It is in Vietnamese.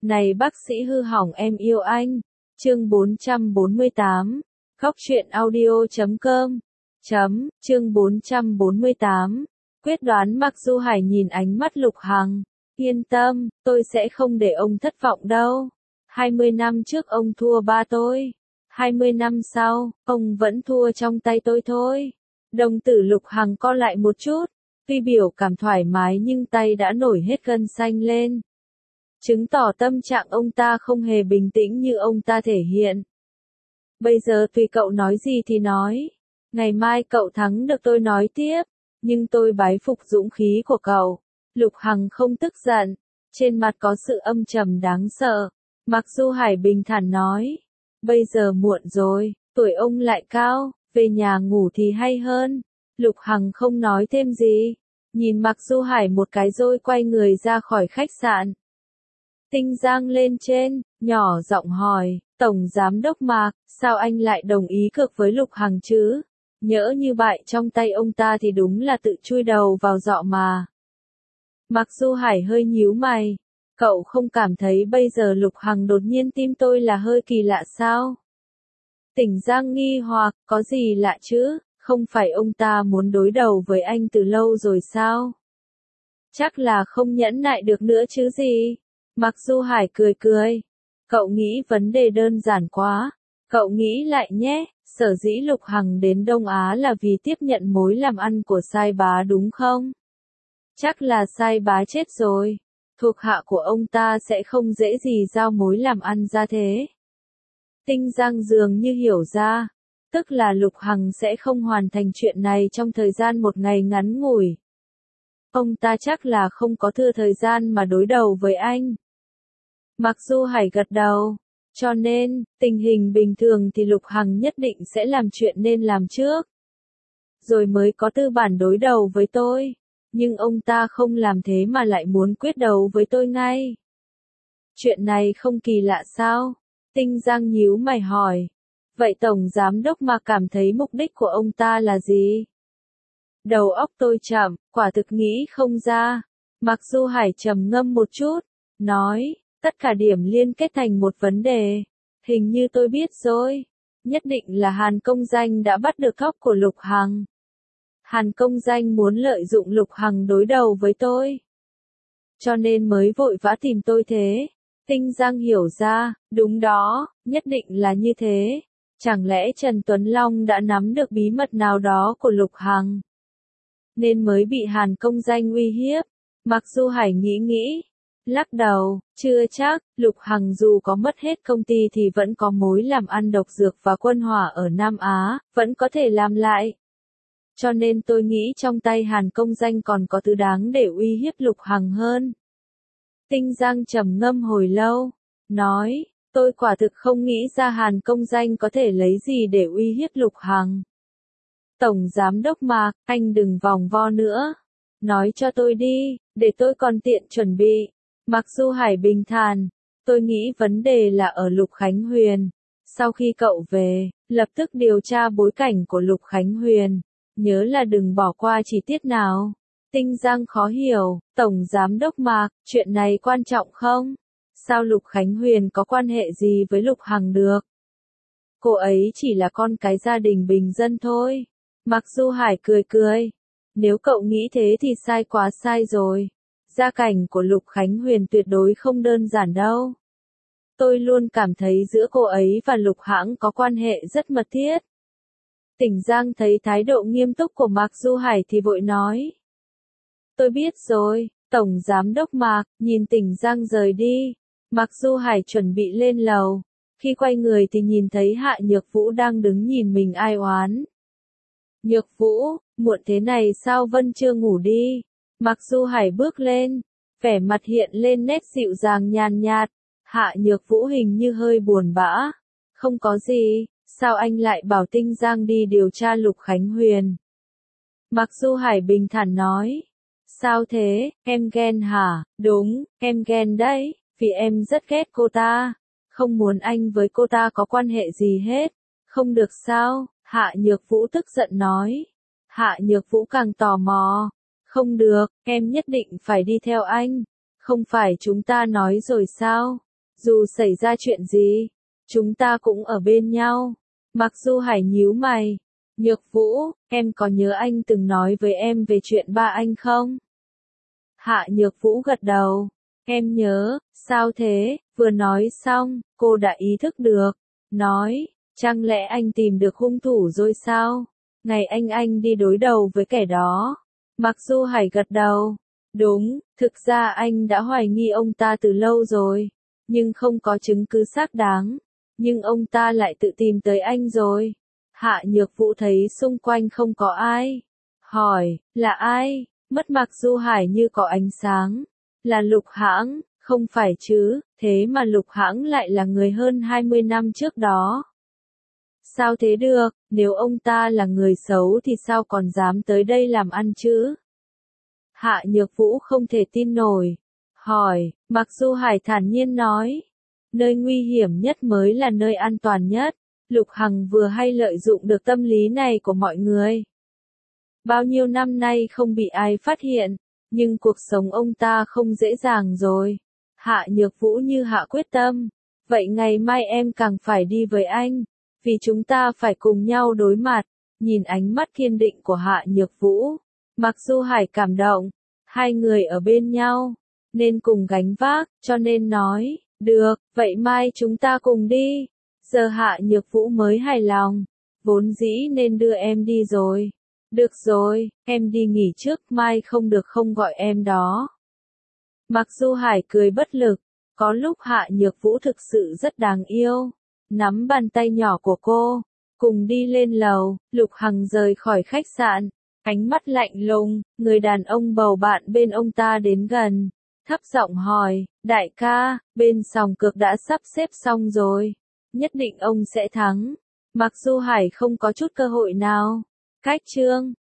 Này bác sĩ hư hỏng em yêu anh. Chương 448. Góc truyện audio.com. Chương 448. Quyết đoán. Mặc Du Hải nhìn ánh mắt Lục Hằng. Yên tâm, tôi sẽ không để ông thất vọng đâu. 20 năm trước ông thua ba tôi. 20 năm sau, ông vẫn thua trong tay tôi thôi. Đồng tử Lục Hằng co lại một chút. Tuy biểu cảm thoải mái nhưng tay đã nổi hết gân xanh lên. Chứng tỏ tâm trạng ông ta không hề bình tĩnh như ông ta thể hiện. Bây giờ tùy cậu nói gì thì nói. Ngày mai cậu thắng được tôi nói tiếp. Nhưng tôi bái phục dũng khí của cậu. Lục Hằng không tức giận. Trên mặt có sự âm trầm đáng sợ. Mặc Du Hải bình thản nói. Bây giờ muộn rồi, tuổi ông lại cao, về nhà ngủ thì hay hơn. Lục Hằng không nói thêm gì. Nhìn Mặc Du Hải một cái rồi quay người ra khỏi khách sạn. Tinh Giang lên trên, nhỏ giọng hỏi, Tổng Giám Đốc Mạc, sao anh lại đồng ý cược với Lục Hằng chứ? Nhỡ như bại trong tay ông ta thì đúng là tự chui đầu vào giọ mà. Mặc Du Hải hơi nhíu mày. Cậu không cảm thấy bây giờ Lục Hằng đột nhiên tim tôi là hơi kỳ lạ sao? Tỉnh Giang nghi hoặc, có gì lạ chứ? Không phải ông ta muốn đối đầu với anh từ lâu rồi sao? Chắc là không nhẫn nại được nữa chứ gì? Mặc Du Hải cười cười. Cậu nghĩ vấn đề đơn giản quá. Cậu nghĩ lại nhé, sở dĩ Lục Hằng đến Đông Á là vì tiếp nhận mối làm ăn của Sai Bá đúng không? Chắc là Sai Bá chết rồi. Thuộc hạ của ông ta sẽ không dễ gì giao mối làm ăn ra thế. Tinh Giang dường như hiểu ra. Tức là Lục Hằng sẽ không hoàn thành chuyện này trong thời gian một ngày ngắn ngủi. Ông ta chắc là không có thừa thời gian mà đối đầu với anh. Mặc Du Hải gật đầu. Cho nên, tình hình bình thường thì Lục Hằng nhất định sẽ làm chuyện nên làm trước. Rồi mới có tư bản đối đầu với tôi. Nhưng ông ta không làm thế mà lại muốn quyết đấu với tôi ngay. Chuyện này không kỳ lạ sao? Tinh Giang nhíu mày hỏi. Vậy Tổng Giám Đốc mà cảm thấy mục đích của ông ta là gì? Đầu óc tôi chậm, quả thực nghĩ không ra. Mặc Du Hải trầm ngâm một chút, nói, tất cả điểm liên kết thành một vấn đề. Hình như tôi biết rồi. Nhất định là Hàn Công Danh đã bắt được cóc của Lục Hằng. Hàn Công Danh muốn lợi dụng Lục Hằng đối đầu với tôi. Cho nên mới vội vã tìm tôi thế. Tinh Giang hiểu ra, đúng đó, nhất định là như thế. Chẳng lẽ Trần Tuấn Long đã nắm được bí mật nào đó của Lục Hằng? Nên mới bị Hàn Công Danh uy hiếp. Mặc Du Hải nghĩ. Lắc đầu, chưa chắc, Lục Hằng dù có mất hết công ty thì vẫn có mối làm ăn độc dược và quân hỏa ở Nam Á, vẫn có thể làm lại. Cho nên tôi nghĩ trong tay Hàn Công Danh còn có thứ đáng để uy hiếp Lục Hằng hơn. Tinh Giang trầm ngâm hồi lâu, nói, tôi quả thực không nghĩ ra Hàn Công Danh có thể lấy gì để uy hiếp Lục Hằng. Tổng Giám Đốc Mạc, anh đừng vòng vo nữa. Nói cho tôi đi, để tôi còn tiện chuẩn bị. Mặc Du Hải bình thản, tôi nghĩ vấn đề là ở Lục Khánh Huyền. Sau khi cậu về, lập tức điều tra bối cảnh của Lục Khánh Huyền. Nhớ là đừng bỏ qua chi tiết nào. Tinh Giang khó hiểu, Tổng Giám Đốc Mạc, chuyện này quan trọng không? Sao Lục Khánh Huyền có quan hệ gì với Lục Hằng được? Cô ấy chỉ là con cái gia đình bình dân thôi. Mặc Du Hải cười. Nếu cậu nghĩ thế thì sai quá sai rồi. Gia cảnh của Lục Khánh Huyền tuyệt đối không đơn giản đâu. Tôi luôn cảm thấy giữa cô ấy và Lục Hãng có quan hệ rất mật thiết. Tỉnh Giang thấy thái độ nghiêm túc của Mặc Du Hải thì vội nói. Tôi biết rồi, Tổng Giám Đốc Mạc, nhìn Tỉnh Giang rời đi. Mặc Du Hải chuẩn bị lên lầu. Khi quay người thì nhìn thấy Hạ Nhược Vũ đang đứng nhìn mình ai oán. Nhược Vũ, muộn thế này sao vẫn chưa ngủ đi? Mặc Du Hải bước lên, vẻ mặt hiện lên nét dịu dàng nhàn nhạt. Hạ Nhược Vũ hình như hơi buồn bã. Không có gì, sao anh lại bảo Tinh Giang đi điều tra Lục Khánh Huyền? Mặc Du Hải bình thản nói. Sao thế, em ghen hả? Đúng, em ghen đấy, vì em rất ghét cô ta. Không muốn anh với cô ta có quan hệ gì hết. Không được sao? Hạ Nhược Vũ tức giận nói. Hạ Nhược Vũ càng tò mò. Không được, em nhất định phải đi theo anh. Không phải chúng ta nói rồi sao? Dù xảy ra chuyện gì, chúng ta cũng ở bên nhau. Mặc Du Hải nhíu mày. Nhược Vũ, em có nhớ anh từng nói với em về chuyện ba anh không? Hạ Nhược Vũ gật đầu. Em nhớ, sao thế? Vừa nói xong, cô đã ý thức được. Nói, chẳng lẽ anh tìm được hung thủ rồi sao? Ngày anh đi đối đầu với kẻ đó. Mặc Du Hải gật đầu. Đúng, thực ra anh đã hoài nghi ông ta từ lâu rồi. Nhưng không có chứng cứ xác đáng. Nhưng ông ta lại tự tìm tới anh rồi. Hạ Nhược Vũ thấy xung quanh không có ai. Hỏi, là ai? Mất Mặc Du Hải như có ánh sáng. Là Lục Hãng, không phải chứ, thế mà Lục Hãng lại là người hơn 20 năm trước đó. Sao thế được, nếu ông ta là người xấu thì sao còn dám tới đây làm ăn chứ? Hạ Nhược Vũ không thể tin nổi. Hỏi, Mặc Du Hải thản nhiên nói. Nơi nguy hiểm nhất mới là nơi an toàn nhất. Lục Hằng vừa hay lợi dụng được tâm lý này của mọi người. Bao nhiêu năm nay không bị ai phát hiện, nhưng cuộc sống ông ta không dễ dàng rồi. Hạ Nhược Vũ như hạ quyết tâm. Vậy ngày mai em càng phải đi với anh, vì chúng ta phải cùng nhau đối mặt. Nhìn ánh mắt kiên định của Hạ Nhược Vũ, Mặc Du Hải cảm động. Hai người ở bên nhau, nên cùng gánh vác, cho nên nói, được, vậy mai chúng ta cùng đi. Giờ Hạ Nhược Vũ mới hài lòng, vốn dĩ nên đưa em đi rồi. Được rồi, em đi nghỉ trước, mai không được không gọi em đó. Mặc Du Hải cười bất lực, có lúc Hạ Nhược Vũ thực sự rất đáng yêu. Nắm bàn tay nhỏ của cô, cùng đi lên lầu. Lục Hằng rời khỏi khách sạn, ánh mắt lạnh lùng, người đàn ông bầu bạn bên ông ta đến gần, thấp giọng hỏi, đại ca, bên sòng cược đã sắp xếp xong rồi, nhất định ông sẽ thắng. Mặc Du Hải không có chút cơ hội nào. Cách chương